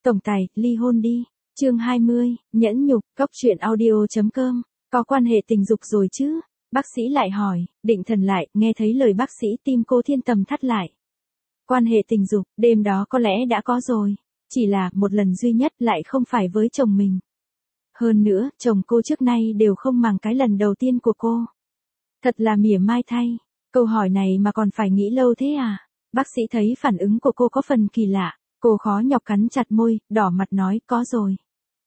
Tổng tài, ly hôn đi. Chương 20, nhẫn nhục, cóc truyện audio.com. Có quan hệ tình dục rồi chứ? Bác sĩ lại hỏi, định thần lại, nghe thấy lời bác sĩ tim cô Thiên Tầm thắt lại. Quan hệ tình dục, đêm đó có lẽ đã có rồi. Chỉ là một lần duy nhất lại không phải với chồng mình. Hơn nữa, chồng cô trước nay đều không màng cái lần đầu tiên của cô. Thật là mỉa mai thay. Câu hỏi này mà còn phải nghĩ lâu thế à? Bác sĩ thấy phản ứng của cô có phần kỳ lạ. Cô khó nhọc cắn chặt môi, đỏ mặt nói có rồi.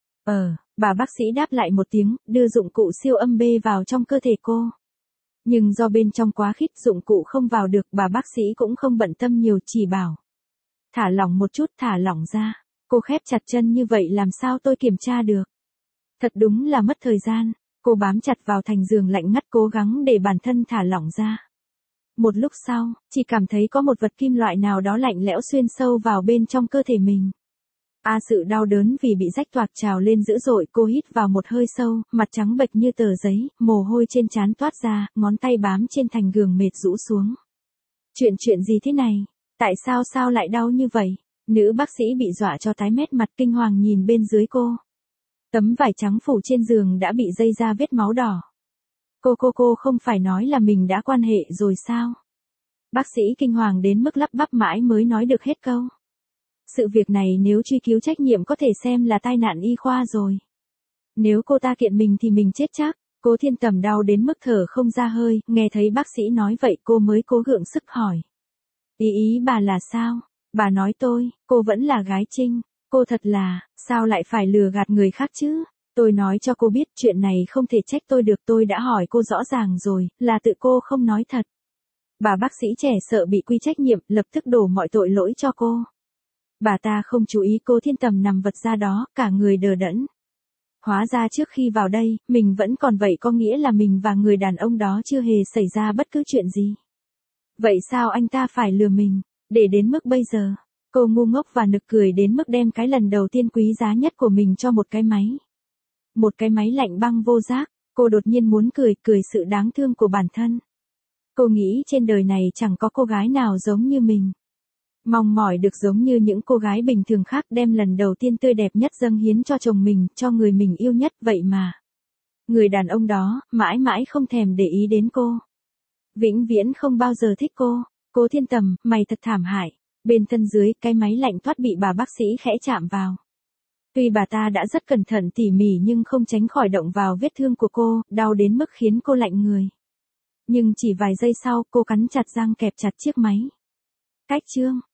Bà bác sĩ đáp lại một tiếng, đưa dụng cụ siêu âm bê vào trong cơ thể cô. Nhưng do bên trong quá khít dụng cụ không vào được, bà bác sĩ cũng không bận tâm nhiều, chỉ bảo. Thả lỏng một chút, thả lỏng ra. Cô khép chặt chân như vậy làm sao tôi kiểm tra được. Thật đúng là mất thời gian. Cô bám chặt vào thành giường lạnh ngắt cố gắng để bản thân thả lỏng ra. Một lúc sau, chỉ cảm thấy có một vật kim loại nào đó lạnh lẽo xuyên sâu vào bên trong cơ thể mình. Sự đau đớn vì bị rách toạc trào lên dữ dội, cô hít vào một hơi sâu, mặt trắng bệch như tờ giấy, mồ hôi trên trán toát ra, ngón tay bám trên thành giường mệt rũ xuống. Chuyện gì thế này? Tại sao lại đau như vậy? Nữ bác sĩ bị dọa cho tái mét mặt, kinh hoàng nhìn bên dưới cô. Tấm vải trắng phủ trên giường đã bị dây ra vết máu đỏ. Cô không phải nói là mình đã quan hệ rồi sao? Bác sĩ kinh hoàng đến mức lắp bắp mãi mới nói được hết câu. Sự việc này nếu truy cứu trách nhiệm có thể xem là tai nạn y khoa rồi. Nếu cô ta kiện mình thì mình chết chắc. Cô Thiên Tầm đau đến mức thở không ra hơi, nghe thấy bác sĩ nói vậy cô mới cố gượng sức hỏi. Ý bà là sao? Bà nói cô vẫn là gái Trinh. Cô thật là, sao lại phải lừa gạt người khác chứ? Tôi nói cho cô biết chuyện này không thể trách tôi được, tôi đã hỏi cô rõ ràng rồi, là tự cô không nói thật. Bà bác sĩ trẻ sợ bị quy trách nhiệm, lập tức đổ mọi tội lỗi cho cô. Bà ta không chú ý cô Thiên Tầm nằm vật ra đó, cả người đờ đẫn. Hóa ra trước khi vào đây, mình vẫn còn vậy, có nghĩa là mình và người đàn ông đó chưa hề xảy ra bất cứ chuyện gì. Vậy sao anh ta phải lừa mình, để đến mức bây giờ? Cô ngu ngốc và nực cười đến mức đem cái lần đầu tiên quý giá nhất của mình cho một cái máy. Một cái máy lạnh băng vô giác, cô đột nhiên muốn cười sự đáng thương của bản thân. Cô nghĩ trên đời này chẳng có cô gái nào giống như mình. Mong mỏi được giống như những cô gái bình thường khác, đem lần đầu tiên tươi đẹp nhất dâng hiến cho chồng mình, cho người mình yêu nhất, vậy mà. Người đàn ông đó, mãi mãi không thèm để ý đến cô. Vĩnh viễn không bao giờ thích cô. Cô Thiên Tầm, mày thật thảm hại. Bên thân dưới, cái máy lạnh thoát bị bà bác sĩ khẽ chạm vào. Tuy bà ta đã rất cẩn thận tỉ mỉ nhưng không tránh khỏi động vào vết thương của cô, đau đến mức khiến cô lạnh người. Nhưng chỉ vài giây sau, cô cắn chặt răng kẹp chặt chiếc máy. Cách chương.